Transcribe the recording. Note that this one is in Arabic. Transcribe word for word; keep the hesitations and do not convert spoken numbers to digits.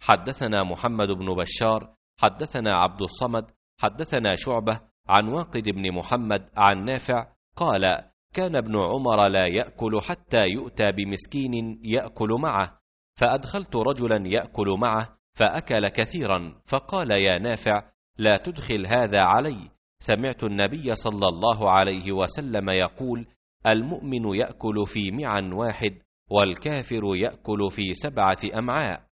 حدثنا محمد بن بشار حدثنا عبد الصمد حدثنا شعبة عن واقد بن محمد عن نافع قال: كان ابن عمر لا يأكل حتى يؤتى بمسكين يأكل معه، فأدخلت رجلا يأكل معه فأكل كثيرا، فقال: يا نافع لا تدخل هذا علي، سمعت النبي صلى الله عليه وسلم يقول: المؤمن يأكل في معا واحد والكافر يأكل في سبعة أمعاء.